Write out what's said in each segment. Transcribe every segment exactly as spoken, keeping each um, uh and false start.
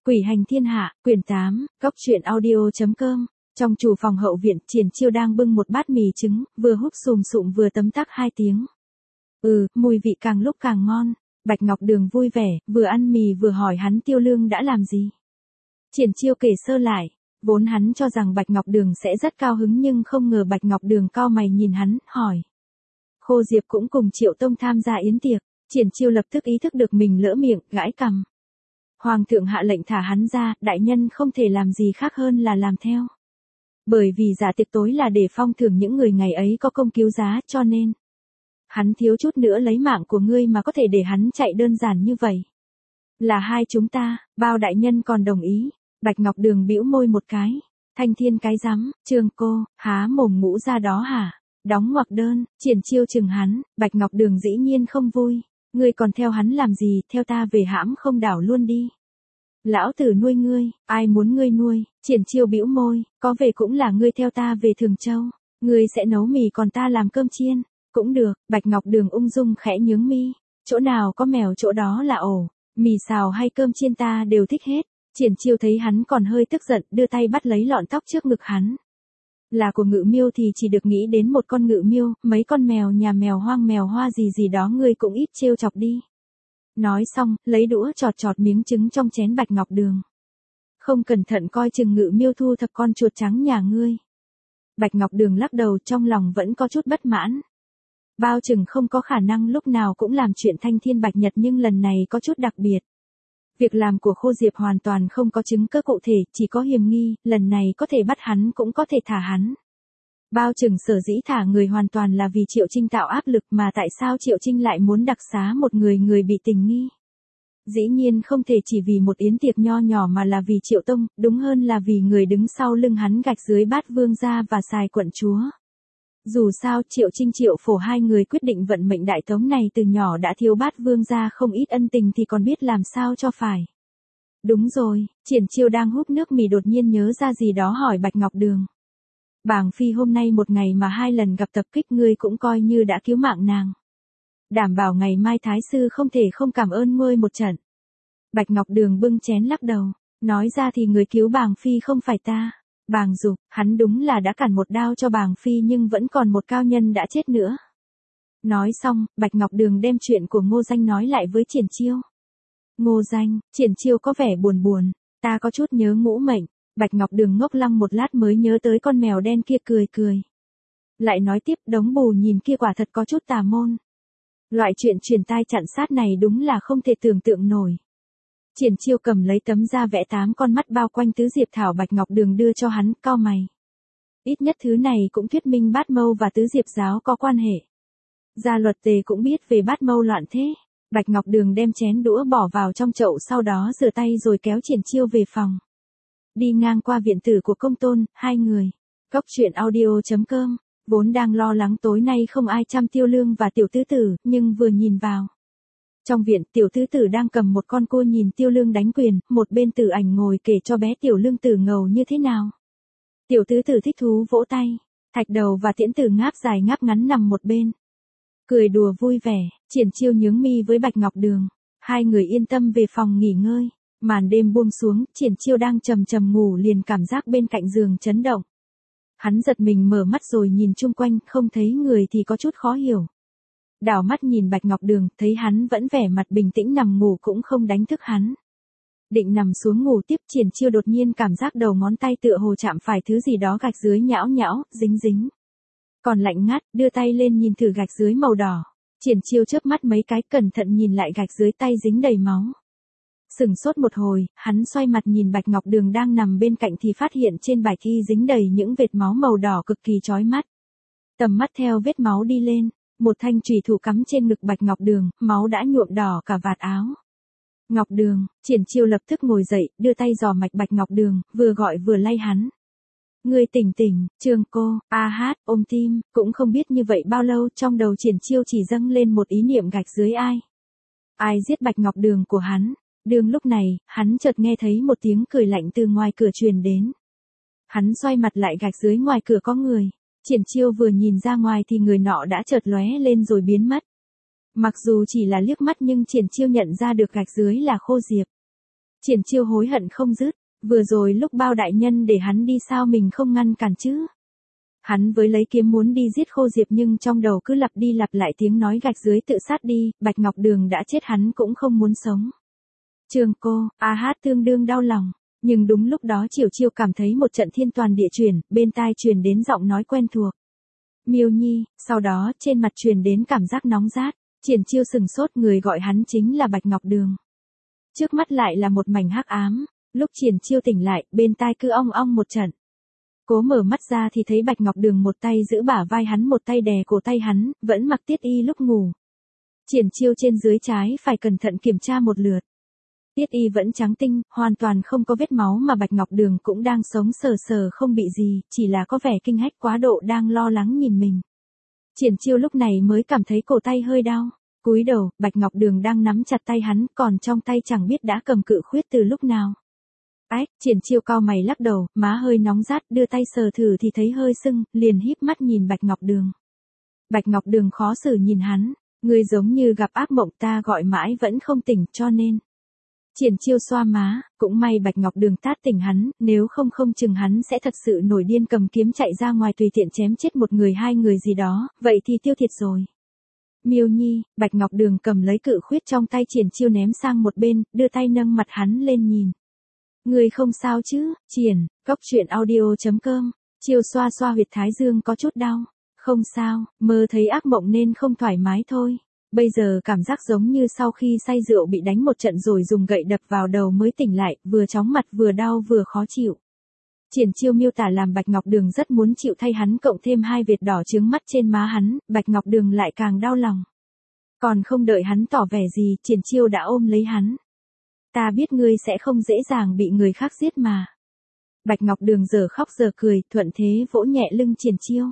Quỷ hành thiên hạ, quyển tám, cốc truyện audio chấm com. Trong chủ phòng hậu viện, Triển Chiêu đang bưng một bát mì trứng, vừa húp sùm sụm vừa tấm tắc hai tiếng. Ừ, mùi vị càng lúc càng ngon. Bạch Ngọc Đường vui vẻ, vừa ăn mì vừa hỏi hắn Tiêu Lương đã làm gì. Triển Chiêu kể sơ lại, vốn hắn cho rằng Bạch Ngọc Đường sẽ rất cao hứng nhưng không ngờ Bạch Ngọc Đường cau mày nhìn hắn, hỏi. Khô Diệp cũng cùng Triệu Tông tham gia yến tiệc. Triển Chiêu lập tức ý thức được mình lỡ miệng, gãi cằm. Hoàng thượng hạ lệnh thả hắn ra, đại nhân không thể làm gì khác hơn là làm theo. Bởi vì giả tiệc tối là để phong thưởng những người ngày ấy có công cứu giá, cho nên hắn thiếu chút nữa lấy mạng của ngươi mà có thể để hắn chạy đơn giản như vậy. Là hai chúng ta, bao đại nhân còn đồng ý. Bạch Ngọc Đường bĩu môi một cái. Thanh thiên cái rắm, Trương cô, há mồm ngũ ra đó hả? Đóng ngoặc đơn. Triển Chiêu chừng hắn. Bạch Ngọc Đường dĩ nhiên không vui. Ngươi còn theo hắn làm gì, theo ta về hãm không đảo luôn đi. Lão tử nuôi ngươi, ai muốn ngươi nuôi. Triển Chiêu bĩu môi, có về cũng là ngươi theo ta về Thường Châu. Ngươi sẽ nấu mì còn ta làm cơm chiên. Cũng được. Bạch Ngọc Đường ung dung khẽ nhướng mi. Chỗ nào có mèo chỗ đó là ổ. Mì xào hay cơm chiên ta đều thích hết. Triển Chiêu thấy hắn còn hơi tức giận, đưa tay bắt lấy lọn tóc trước ngực hắn. Là của Ngự Miêu thì chỉ được nghĩ đến một con Ngự Miêu, mấy con mèo nhà mèo hoang mèo hoa gì gì đó ngươi cũng ít trêu chọc đi. Nói xong, lấy đũa chọt chọt miếng trứng trong chén Bạch Ngọc Đường. Không cẩn thận coi chừng Ngự Miêu thu thập con chuột trắng nhà ngươi. Bạch Ngọc Đường lắc đầu, trong lòng vẫn có chút bất mãn. Bao chừng không có khả năng lúc nào cũng làm chuyện thanh thiên bạch nhật nhưng lần này có chút đặc biệt. Việc làm của Khô Diệp hoàn toàn không có chứng cứ cụ thể, chỉ có hiềm nghi, lần này có thể bắt hắn cũng có thể thả hắn. Bao chừng sở dĩ thả người hoàn toàn là vì Triệu Trinh tạo áp lực, mà tại sao Triệu Trinh lại muốn đặc xá một người người bị tình nghi. Dĩ nhiên không thể chỉ vì một yến tiệc nho nhỏ mà là vì Triệu Tông, đúng hơn là vì người đứng sau lưng hắn gạch dưới bát vương gia và Sài quận chúa. Dù sao Triệu Trinh Triệu Phổ hai người quyết định vận mệnh đại tống này từ nhỏ đã thiếu bát vương gia không ít ân tình thì còn biết làm sao cho phải. Đúng rồi, Triển Chiêu đang hút nước mì đột nhiên nhớ ra gì đó hỏi Bạch Ngọc Đường. Bàng Phi hôm nay một ngày mà hai lần gặp tập kích ngươi cũng coi như đã cứu mạng nàng. Đảm bảo ngày mai Thái Sư không thể không cảm ơn ngươi một trận. Bạch Ngọc Đường bưng chén lắc đầu, nói ra thì người cứu Bàng Phi không phải ta. Bàng Dục, hắn đúng là đã cản một đao cho Bàng Phi nhưng vẫn còn một cao nhân đã chết nữa. Nói xong, Bạch Ngọc Đường đem chuyện của Ngô Danh nói lại với Triển Chiêu. Ngô Danh, Triển Chiêu có vẻ buồn buồn, ta có chút nhớ ngũ mệnh. Bạch Ngọc Đường ngốc lăng một lát mới nhớ tới con mèo đen kia, cười cười. Lại nói tiếp, đống bù nhìn kia quả thật có chút tà môn. Loại chuyện truyền tai chặn sát này đúng là không thể tưởng tượng nổi. Triển Chiêu cầm lấy tấm da vẽ tám con mắt bao quanh tứ diệp thảo Bạch Ngọc Đường đưa cho hắn, cau mày. Ít nhất thứ này cũng thuyết minh bát mâu và tứ diệp giáo có quan hệ. Gia Luật Tề cũng biết về bát mâu loạn thế. Bạch Ngọc Đường đem chén đũa bỏ vào trong chậu, sau đó rửa tay rồi kéo Triển Chiêu về phòng. Đi ngang qua viện tử của công tôn, hai người. Cốc truyện audio chấm com. Vốn đang lo lắng tối nay không ai chăm Tiêu Lương và Tiểu Tứ Tử, nhưng vừa nhìn vào. Trong viện, Tiểu Tứ Tử đang cầm một con cua nhìn Tiêu Lương đánh quyền, một bên Tử Ảnh ngồi kể cho bé Tiểu Lương Tử ngầu như thế nào. Tiểu Tứ Tử thích thú vỗ tay, Thạch Đầu và Tiễn Tử ngáp dài ngáp ngắn nằm một bên. Cười đùa vui vẻ, Triển Chiêu nhướng mi với Bạch Ngọc Đường. Hai người yên tâm về phòng nghỉ ngơi. Màn đêm buông xuống, Triển Chiêu đang trầm trầm ngủ liền cảm giác bên cạnh giường chấn động. Hắn giật mình mở mắt rồi nhìn chung quanh, không thấy người thì có chút khó hiểu. Đảo mắt nhìn Bạch Ngọc Đường, thấy hắn vẫn vẻ mặt bình tĩnh nằm ngủ cũng không đánh thức hắn. Định nằm xuống ngủ tiếp, Triển Chiêu đột nhiên cảm giác đầu ngón tay tựa hồ chạm phải thứ gì đó gạch dưới nhão nhão, dính dính. Còn lạnh ngắt, đưa tay lên nhìn thử gạch dưới màu đỏ. Triển Chiêu chớp mắt mấy cái, cẩn thận nhìn lại gạch dưới tay dính đầy máu. Sửng sốt một hồi, hắn xoay mặt nhìn Bạch Ngọc Đường đang nằm bên cạnh thì phát hiện trên bạch y dính đầy những vệt máu màu đỏ cực kỳ chói mắt. Tầm mắt theo vết máu đi lên, một thanh chùy thủ cắm trên ngực Bạch Ngọc Đường, máu đã nhuộm đỏ cả vạt áo. Ngọc Đường, Triển Chiêu lập tức ngồi dậy, đưa tay dò mạch Bạch Ngọc Đường, vừa gọi vừa lay hắn. Ngươi tỉnh tỉnh, Trương cô, a hát, ôm tim, cũng không biết như vậy bao lâu, trong đầu Triển Chiêu chỉ dâng lên một ý niệm gạch dưới ai. Ai giết Bạch Ngọc Đường của hắn. Đường lúc này, hắn chợt nghe thấy một tiếng cười lạnh từ ngoài cửa truyền đến. Hắn xoay mặt lại, gạch dưới ngoài cửa có người. Triển Chiêu vừa nhìn ra ngoài thì người nọ đã chợt lóe lên rồi biến mất. Mặc dù chỉ là liếc mắt nhưng Triển Chiêu nhận ra được gạch dưới là Khô Diệp. Triển Chiêu hối hận không dứt, vừa rồi lúc bao đại nhân để hắn đi sao mình không ngăn cản chứ? Hắn với lấy kiếm muốn đi giết Khô Diệp nhưng trong đầu cứ lặp đi lặp lại tiếng nói gạch dưới tự sát đi, Bạch Ngọc Đường đã chết hắn cũng không muốn sống. Trường cô, a hát tương đương đau lòng, nhưng đúng lúc đó Triều Chiêu cảm thấy một trận thiên toàn địa chuyển, bên tai truyền đến giọng nói quen thuộc. Miêu Nhi, sau đó trên mặt truyền đến cảm giác nóng rát, Triển Chiêu sừng sốt, người gọi hắn chính là Bạch Ngọc Đường. Trước mắt lại là một mảnh hắc ám, lúc Triển Chiêu tỉnh lại, bên tai cứ ong ong một trận. Cố mở mắt ra thì thấy Bạch Ngọc Đường một tay giữ bả vai hắn, một tay đè cổ tay hắn, vẫn mặc tiết y lúc ngủ. Triển Chiêu trên dưới trái phải cẩn thận kiểm tra một lượt. Tiết y vẫn trắng tinh, hoàn toàn không có vết máu mà Bạch Ngọc Đường cũng đang sống sờ sờ không bị gì, chỉ là có vẻ kinh hách quá độ đang lo lắng nhìn mình. Triển Chiêu lúc này mới cảm thấy cổ tay hơi đau, cúi đầu, Bạch Ngọc Đường đang nắm chặt tay hắn, còn trong tay chẳng biết đã cầm cự khuyết từ lúc nào. Ách, Triển Chiêu cau mày lắc đầu, má hơi nóng rát, đưa tay sờ thử thì thấy hơi sưng, liền híp mắt nhìn Bạch Ngọc Đường. Bạch Ngọc Đường khó xử nhìn hắn, người giống như gặp ác mộng, ta gọi mãi vẫn không tỉnh cho nên. Triển Chiêu xoa má, cũng may Bạch Ngọc Đường tát tỉnh hắn, nếu không không chừng hắn sẽ thật sự nổi điên cầm kiếm chạy ra ngoài tùy tiện chém chết một người hai người gì đó, vậy thì tiêu thiệt rồi. Miêu Nhi, Bạch Ngọc Đường cầm lấy cự khuyết trong tay Triển Chiêu ném sang một bên, đưa tay nâng mặt hắn lên nhìn. Người không sao chứ? Triển, cốc truyện audio chấm com, Chiêu xoa xoa huyệt thái dương có chút đau. Không sao, mơ thấy ác mộng nên không thoải mái thôi. Bây giờ cảm giác giống như sau khi say rượu bị đánh một trận rồi dùng gậy đập vào đầu mới tỉnh lại, vừa chóng mặt vừa đau vừa khó chịu. Triển Chiêu miêu tả làm Bạch Ngọc Đường rất muốn chịu thay hắn, cộng thêm hai vệt đỏ chướng mắt trên má hắn, Bạch Ngọc Đường lại càng đau lòng. Còn không đợi hắn tỏ vẻ gì, Triển Chiêu đã ôm lấy hắn. Ta biết ngươi sẽ không dễ dàng bị người khác giết mà. Bạch Ngọc Đường giờ khóc giờ cười, thuận thế vỗ nhẹ lưng Triển Chiêu.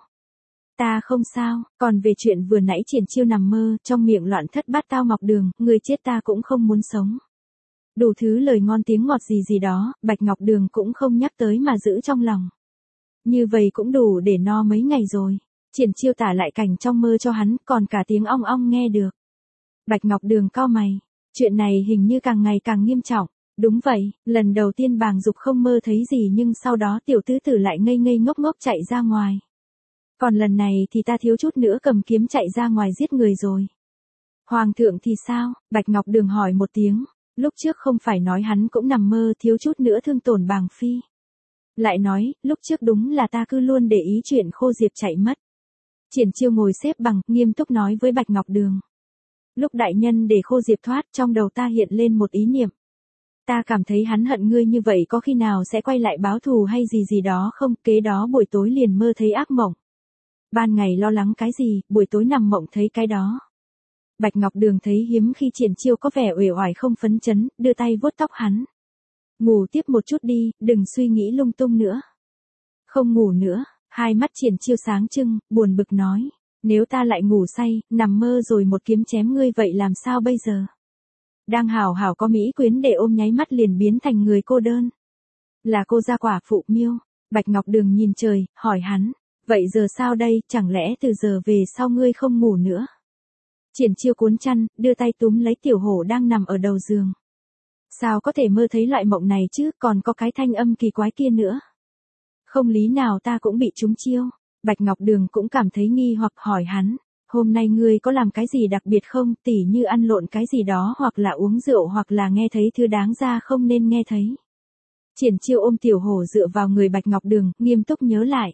Ta không sao, còn về chuyện vừa nãy Triển Chiêu nằm mơ, trong miệng loạn thất bát tao Ngọc Đường, người chết ta cũng không muốn sống. Đủ thứ lời ngon tiếng ngọt gì gì đó, Bạch Ngọc Đường cũng không nhắc tới mà giữ trong lòng. Như vậy cũng đủ để no mấy ngày rồi. Triển Chiêu tả lại cảnh trong mơ cho hắn, còn cả tiếng ong ong nghe được. Bạch Ngọc Đường cau mày, chuyện này hình như càng ngày càng nghiêm trọng. Đúng vậy, lần đầu tiên Bàng Dục không mơ thấy gì nhưng sau đó tiểu tứ tử lại ngây ngây ngốc ngốc chạy ra ngoài. Còn lần này thì ta thiếu chút nữa cầm kiếm chạy ra ngoài giết người rồi. Hoàng thượng thì sao? Bạch Ngọc Đường hỏi một tiếng, lúc trước không phải nói hắn cũng nằm mơ thiếu chút nữa thương tổn Bàng Phi. Lại nói, lúc trước đúng là ta cứ luôn để ý chuyện Khô Diệp chạy mất. Triển Chiêu ngồi xếp bằng, nghiêm túc nói với Bạch Ngọc Đường. Lúc đại nhân để Khô Diệp thoát, trong đầu ta hiện lên một ý niệm. Ta cảm thấy hắn hận ngươi như vậy, có khi nào sẽ quay lại báo thù hay gì gì đó không, kế đó buổi tối liền mơ thấy ác mộng. Ban ngày lo lắng cái gì, buổi tối nằm mộng thấy cái đó. Bạch Ngọc Đường thấy hiếm khi Triển Chiêu có vẻ uể oải không phấn chấn, đưa tay vuốt tóc hắn. Ngủ tiếp một chút đi, đừng suy nghĩ lung tung nữa. Không ngủ nữa, hai mắt Triển Chiêu sáng trưng, buồn bực nói. Nếu ta lại ngủ say, nằm mơ rồi một kiếm chém ngươi vậy làm sao bây giờ? Đang hảo hảo có mỹ quyến để ôm nháy mắt liền biến thành người cô đơn. Là cô gia quả phụ Miêu. Bạch Ngọc Đường nhìn trời, hỏi hắn. Vậy giờ sao đây, chẳng lẽ từ giờ về sau ngươi không ngủ nữa? Triển Chiêu cuốn chăn, đưa tay túm lấy tiểu hổ đang nằm ở đầu giường. Sao có thể mơ thấy loại mộng này chứ, còn có cái thanh âm kỳ quái kia nữa. Không lý nào ta cũng bị trúng chiêu. Bạch Ngọc Đường cũng cảm thấy nghi hoặc hỏi hắn. Hôm nay ngươi có làm cái gì đặc biệt không, tỉ như ăn lộn cái gì đó hoặc là uống rượu hoặc là nghe thấy thứ đáng ra không nên nghe thấy. Triển Chiêu ôm tiểu hổ dựa vào người Bạch Ngọc Đường, nghiêm túc nhớ lại.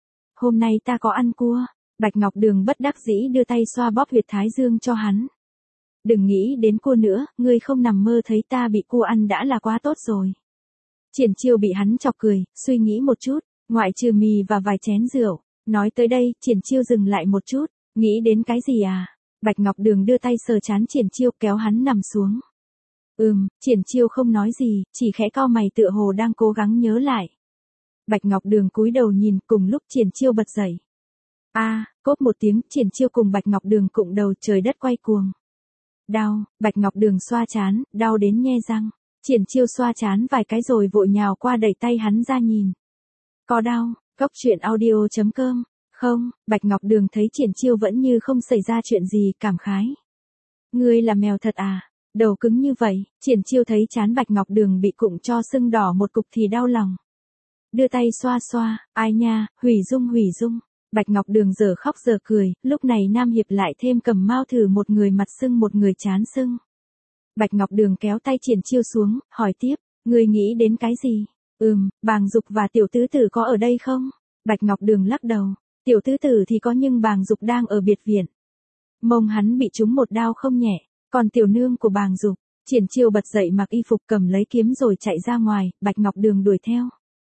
Hôm nay ta có ăn cua. Bạch Ngọc Đường bất đắc dĩ đưa tay xoa bóp huyệt thái dương cho hắn. Đừng nghĩ đến cua nữa, ngươi không nằm mơ thấy ta bị cua ăn đã là quá tốt rồi. Triển Chiêu bị hắn chọc cười, suy nghĩ một chút, ngoại trừ mì và vài chén rượu. Nói tới đây, Triển Chiêu dừng lại một chút, nghĩ đến cái gì à? Bạch Ngọc Đường đưa tay sờ trán Triển Chiêu kéo hắn nằm xuống. Ừm, Triển Chiêu không nói gì, chỉ khẽ cau mày tựa hồ đang cố gắng nhớ lại. Bạch Ngọc Đường cúi đầu nhìn, cùng lúc Triển Chiêu bật dậy. A, à, cốp một tiếng, Triển Chiêu cùng Bạch Ngọc Đường cụng đầu, trời đất quay cuồng. Đau, Bạch Ngọc Đường xoa trán, đau đến nhe răng. Triển Chiêu xoa trán vài cái rồi vội nhào qua đẩy tay hắn ra nhìn. Có đau, cốc truyện audio chấm com. Không, Bạch Ngọc Đường thấy Triển Chiêu vẫn như không xảy ra chuyện gì, cảm khái. Ngươi là mèo thật à? Đầu cứng như vậy, Triển Chiêu thấy trán Bạch Ngọc Đường bị cụng cho sưng đỏ một cục thì đau lòng. Đưa tay xoa xoa, ai nha, hủy dung hủy dung. Bạch Ngọc Đường giờ khóc giờ cười, lúc này Nam Hiệp lại thêm cầm mao thử một người mặt sưng một người chán sưng. Bạch Ngọc Đường kéo tay Triển Chiêu xuống, hỏi tiếp, ngươi nghĩ đến cái gì? Ừm, Bàng Dục và tiểu tứ tử có ở đây không? Bạch Ngọc Đường lắc đầu, tiểu tứ tử thì có nhưng Bàng Dục đang ở biệt viện. Mông hắn bị trúng một đao không nhẹ, còn tiểu nương của Bàng Dục. Triển Chiêu bật dậy mặc y phục cầm lấy kiếm rồi chạy ra ngoài, Bạch Ngọc Đường đuổi theo.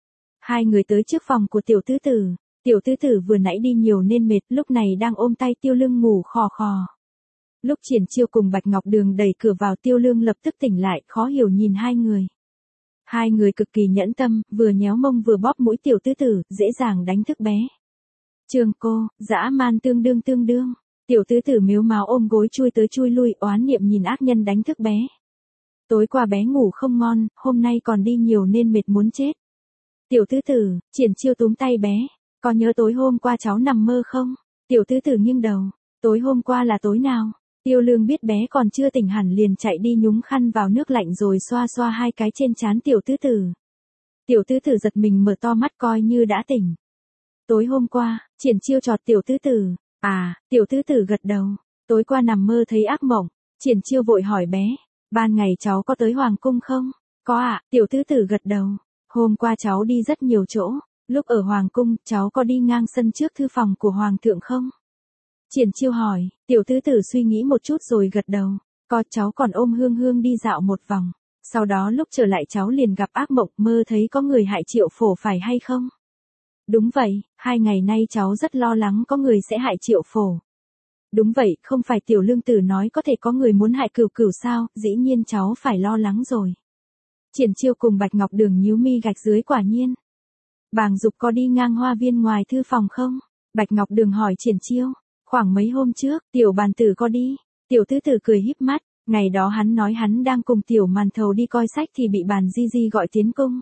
Hai người tới trước phòng của tiểu tứ tử. Tiểu tứ tử vừa nãy đi nhiều nên mệt, lúc này đang ôm tay Tiêu Lương ngủ khò khò. Lúc Triển Chiêu cùng Bạch Ngọc Đường đẩy cửa vào, Tiêu Lương lập tức tỉnh lại, khó hiểu nhìn hai người. Hai người cực kỳ nhẫn tâm, vừa nhéo mông vừa bóp mũi tiểu tứ tử, dễ dàng đánh thức bé. Trường cô, dã man tương đương tương đương. Tiểu tứ tử mếu máo ôm gối chui tới chui lui, oán niệm nhìn ác nhân đánh thức bé. Tối qua bé ngủ không ngon, hôm nay còn đi nhiều nên mệt muốn chết. Tiểu tứ tử, Triển Chiêu túm tay bé. Có nhớ tối hôm qua cháu nằm mơ không? Tiểu tứ tử nghiêng đầu. Tối hôm qua là tối nào? Tiêu Lương biết bé còn chưa tỉnh hẳn liền chạy đi nhúng khăn vào nước lạnh rồi xoa xoa hai cái trên trán tiểu tứ tử. Tiểu tứ tử giật mình mở to mắt coi như đã tỉnh. Tối hôm qua, Triển Chiêu chọt tiểu tứ tử. À, tiểu tứ tử gật đầu. Tối qua nằm mơ thấy ác mộng. Triển Chiêu vội hỏi bé. Ban ngày cháu có tới Hoàng Cung không? Có ạ, à, tiểu tứ tử gật đầu. Hôm qua cháu đi rất nhiều chỗ. Lúc ở Hoàng Cung, cháu có đi ngang sân trước thư phòng của Hoàng thượng không? Triển Chiêu hỏi, tiểu tứ tử suy nghĩ một chút rồi gật đầu. Có, cháu còn ôm Hương Hương đi dạo một vòng. Sau đó lúc trở lại cháu liền gặp ác mộng, mơ thấy có người hại Triệu Phổ phải hay không? Đúng vậy, hai ngày nay cháu rất lo lắng có người sẽ hại Triệu Phổ. Đúng vậy, không phải tiểu lương tử nói có thể có người muốn hại Cửu Cửu sao, dĩ nhiên cháu phải lo lắng rồi. Triển Chiêu cùng Bạch Ngọc Đường nhíu mi gạch dưới, quả nhiên. Bàng Dục có đi ngang hoa viên ngoài thư phòng không? Bạch Ngọc Đường hỏi Triển Chiêu. Khoảng mấy hôm trước, tiểu bàn tử có đi. Tiểu tứ tử cười híp mắt. Ngày đó hắn nói hắn đang cùng tiểu màn thầu đi coi sách thì bị bàn Di Di gọi tiến cung.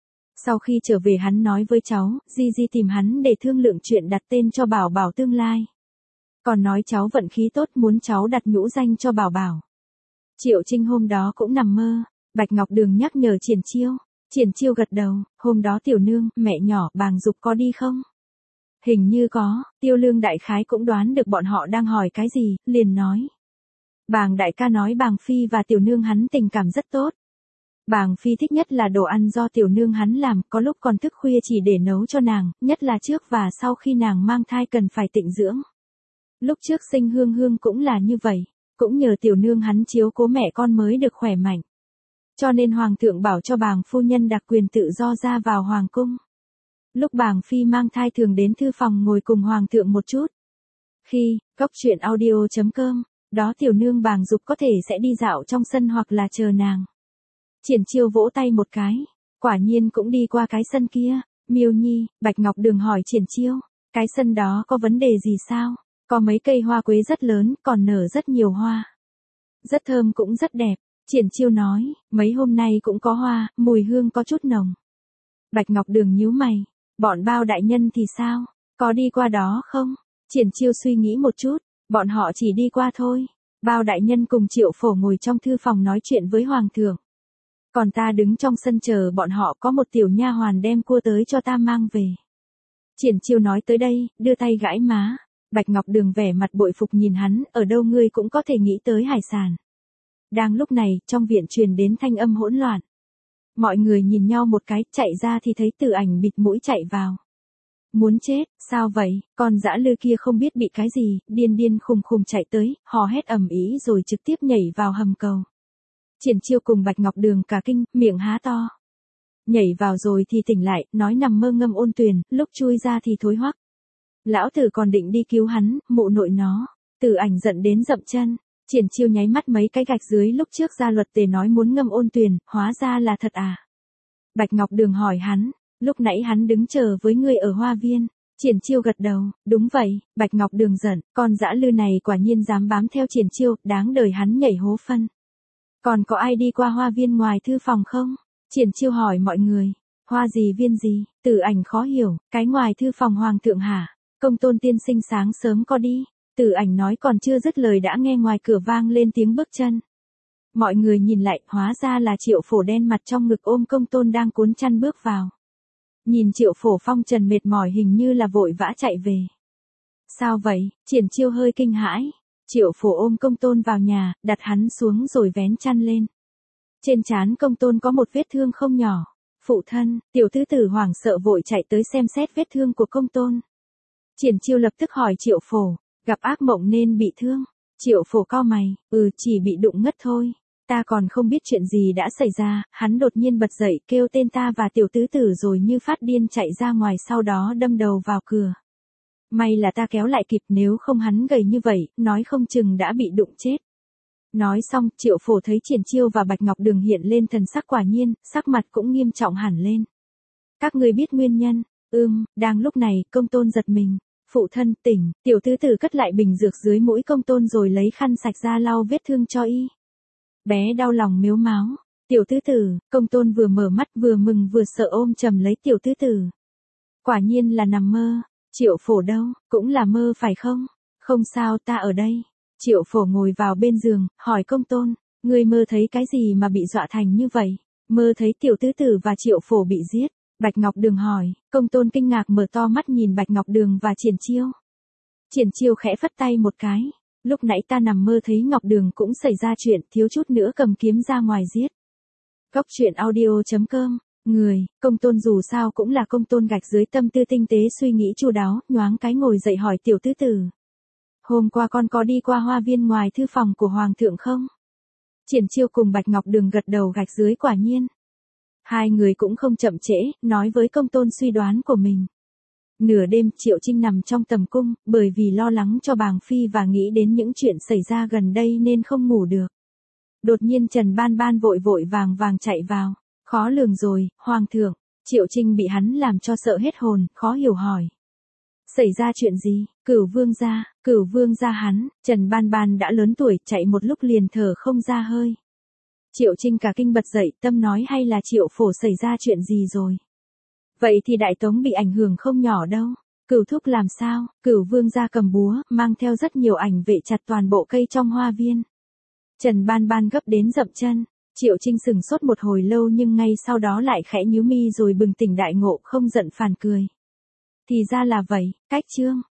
Sau khi trở về hắn nói với cháu, Di Di tìm hắn để thương lượng chuyện đặt tên cho Bảo Bảo tương lai. Còn nói cháu vận khí tốt muốn cháu đặt nhũ danh cho Bảo Bảo. Triệu Trinh hôm đó cũng nằm mơ. Bạch Ngọc Đường nhắc nhở Triển Chiêu. Triển Chiêu gật đầu, hôm đó tiểu nương, mẹ nhỏ, Bàng Dục có đi không? Hình như có, Tiêu Lương đại khái cũng đoán được bọn họ đang hỏi cái gì, liền nói. Bàng đại ca nói Bàng Phi và tiểu nương hắn tình cảm rất tốt. Bàng Phi thích nhất là đồ ăn do tiểu nương hắn làm, có lúc còn thức khuya chỉ để nấu cho nàng, nhất là trước và sau khi nàng mang thai cần phải tịnh dưỡng. Lúc trước sinh Hương Hương cũng là như vậy, cũng nhờ tiểu nương hắn chiếu cố mẹ con mới được khỏe mạnh. Cho nên Hoàng thượng bảo cho Bàng phu nhân đặc quyền tự do ra vào Hoàng cung. Lúc Bàng Phi mang thai thường đến thư phòng ngồi cùng Hoàng thượng một chút. Khi, góc truyện audio chấm com, đó tiểu nương Bàng Dục có thể sẽ đi dạo trong sân hoặc là chờ nàng. Triển Chiêu vỗ tay một cái, quả nhiên cũng đi qua cái sân kia. Miêu Nhi, Bạch Ngọc Đường hỏi Triển Chiêu, cái sân đó có vấn đề gì sao? Có mấy cây hoa quế rất lớn, còn nở rất nhiều hoa. Rất thơm cũng rất đẹp. Triển Chiêu nói, mấy hôm nay cũng có hoa, mùi hương có chút nồng. Bạch Ngọc Đường nhíu mày, bọn Bao đại nhân thì sao, có đi qua đó không? Triển Chiêu suy nghĩ một chút, bọn họ chỉ đi qua thôi. Bao đại nhân cùng Triệu Phổ ngồi trong thư phòng nói chuyện với Hoàng thượng. Còn ta đứng trong sân chờ bọn họ, có một tiểu nha hoàn đem cua tới cho ta mang về. Triển Chiêu nói tới đây, đưa tay gãi má. Bạch Ngọc Đường vẻ mặt bội phục nhìn hắn, ở đâu ngươi cũng có thể nghĩ tới hải sản. Đang lúc này, trong viện truyền đến thanh âm hỗn loạn. Mọi người nhìn nhau một cái, chạy ra thì thấy Tử Ảnh bịt mũi chạy vào. Muốn chết, sao vậy, con dã lư kia không biết bị cái gì, điên điên khùng khùng chạy tới, hò hét ầm ĩ rồi trực tiếp nhảy vào hầm cầu. Triển Chiêu cùng Bạch Ngọc Đường cả kinh, miệng há to. Nhảy vào rồi thì tỉnh lại, nói nằm mơ ngâm ôn tuyền, lúc chui ra thì thối hoắc. Lão tử còn định đi cứu hắn, mụ nội nó. Tử Ảnh giận đến dậm chân. Triển Chiêu nháy mắt mấy cái gạch dưới, lúc trước gia luật tề nói muốn ngâm ôn tuyền, hóa ra là thật à? Bạch Ngọc Đường hỏi hắn, lúc nãy hắn đứng chờ với ngươi ở hoa viên. Triển Chiêu gật đầu, đúng vậy. Bạch Ngọc Đường giận, con dã lư này quả nhiên dám bám theo Triển Chiêu, đáng đời hắn nhảy hố phân. Còn có ai đi qua hoa viên ngoài thư phòng không? Triển Chiêu hỏi mọi người, hoa gì viên gì? Tử Ảnh khó hiểu, cái ngoài thư phòng Hoàng thượng hả? Công tôn tiên sinh sáng sớm có đi. Tử Ảnh nói còn chưa dứt lời đã nghe ngoài cửa vang lên tiếng bước chân. Mọi người nhìn lại, hóa ra là Triệu Phổ đen mặt trong ngực ôm Công Tôn đang cuốn chăn bước vào. Nhìn Triệu Phổ phong trần mệt mỏi hình như là vội vã chạy về. Sao vậy? Triển Chiêu hơi kinh hãi. Triệu Phổ ôm Công Tôn vào nhà, đặt hắn xuống rồi vén chăn lên. Trên trán Công Tôn có một vết thương không nhỏ. Phụ thân, tiểu tứ tử hoảng sợ vội chạy tới xem xét vết thương của Công Tôn. Triển Chiêu lập tức hỏi Triệu Phổ, gặp ác mộng nên bị thương. Triệu Phổ cau mày, ừ chỉ bị đụng ngất thôi. Ta còn không biết chuyện gì đã xảy ra, hắn đột nhiên bật dậy kêu tên ta và tiểu tứ tử rồi như phát điên chạy ra ngoài sau đó đâm đầu vào cửa. May là ta kéo lại kịp, nếu không hắn gầy như vậy, nói không chừng đã bị đụng chết. Nói xong, Triệu Phổ thấy Triển Chiêu và Bạch Ngọc Đường hiện lên thần sắc quả nhiên, sắc mặt cũng nghiêm trọng hẳn lên. Các ngươi biết nguyên nhân? Ừm, đang lúc này, Công Tôn giật mình. Phụ thân tỉnh, tiểu tứ tử cất lại bình dược dưới mũi Công Tôn rồi lấy khăn sạch ra lau vết thương cho y. Bé đau lòng mếu máo. Tiểu tứ tử, Công Tôn vừa mở mắt vừa mừng vừa sợ ôm chầm lấy tiểu tứ tử. Quả nhiên là nằm mơ. Triệu Phổ đâu, cũng là mơ phải không? Không sao, ta ở đây. Triệu Phổ ngồi vào bên giường, hỏi Công Tôn, ngươi mơ thấy cái gì mà bị dọa thành như vậy? Mơ thấy tiểu tứ tử và Triệu Phổ bị giết. Bạch Ngọc Đường hỏi, Công Tôn kinh ngạc mở to mắt nhìn Bạch Ngọc Đường và Triển Chiêu. Triển Chiêu khẽ phất tay một cái. Lúc nãy ta nằm mơ thấy Ngọc Đường cũng xảy ra chuyện, thiếu chút nữa cầm kiếm ra ngoài giết. Góc truyện audio chấm com. Người, Công Tôn dù sao cũng là Công Tôn gạch dưới tâm tư tinh tế suy nghĩ chu đáo, nhoáng cái ngồi dậy hỏi tiểu tứ tử. Hôm qua con có đi qua hoa viên ngoài thư phòng của Hoàng thượng không? Triển Chiêu cùng Bạch Ngọc Đường gật đầu gạch dưới quả nhiên. Hai người cũng không chậm trễ, nói với Công Tôn suy đoán của mình. Nửa đêm, Triệu Trinh nằm trong tầm cung, bởi vì lo lắng cho Bàng Phi và nghĩ đến những chuyện xảy ra gần đây nên không ngủ được. Đột nhiên Trần Ban Ban vội vội vàng vàng chạy vào. Khó lường rồi, Hoàng thượng. Triệu Trinh bị hắn làm cho sợ hết hồn, khó hiểu hỏi. Xảy ra chuyện gì? Cửu vương gia, cửu vương gia hắn, Trần Ban Ban đã lớn tuổi, chạy một lúc liền thở không ra hơi. Triệu Trinh cả kinh bật dậy, tâm nói hay là Triệu Phổ xảy ra chuyện gì rồi? Vậy thì Đại Tống bị ảnh hưởng không nhỏ đâu. Cửu thúc làm sao? Cửu vương gia cầm búa, mang theo rất nhiều ảnh vệ chặt toàn bộ cây trong hoa viên. Trần Ban Ban gấp đến dậm chân. Triệu Trinh sừng sốt một hồi lâu nhưng ngay sau đó lại khẽ nhíu mi rồi bừng tỉnh đại ngộ, không giận phản cười. Thì ra là vậy, cách chương.